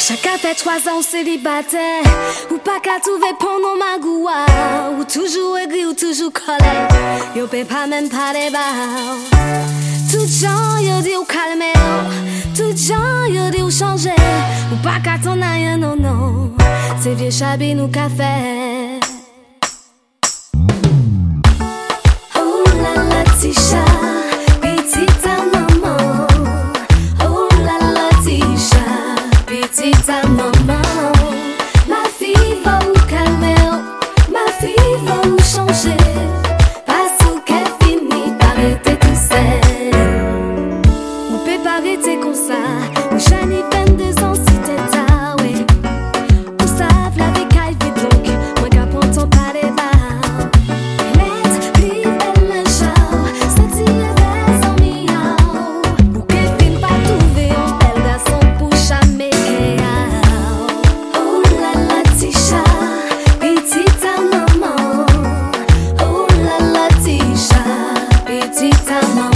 Chacun fait 3 ans célibataire, ou pas qu'à trouver pendant ma goua, ou toujours aigri ou toujours colère, yo peut pas même pas débat. Tout gens yo dit ou calmer, tout gens yo dit ou changer, ou pas qu'à ton rien non non, c'est vieux chabine ou café. Oh la la tisha. Petita maman, ma fille va ou calmer, ma fille va ou changer, parce qu'elle finit par arrêter tout seul. On peut pas arrêter comme ça, ou j'en ai 22 ans si t'es tard, ouais. On savent la vie qu'elle vit donc, moi qu'apprends ton pas les barres. Let's be belle chao, ça tire vers son miaou, ou qu'elle finit par trouver un bel garçon pour jamais. Petita maman,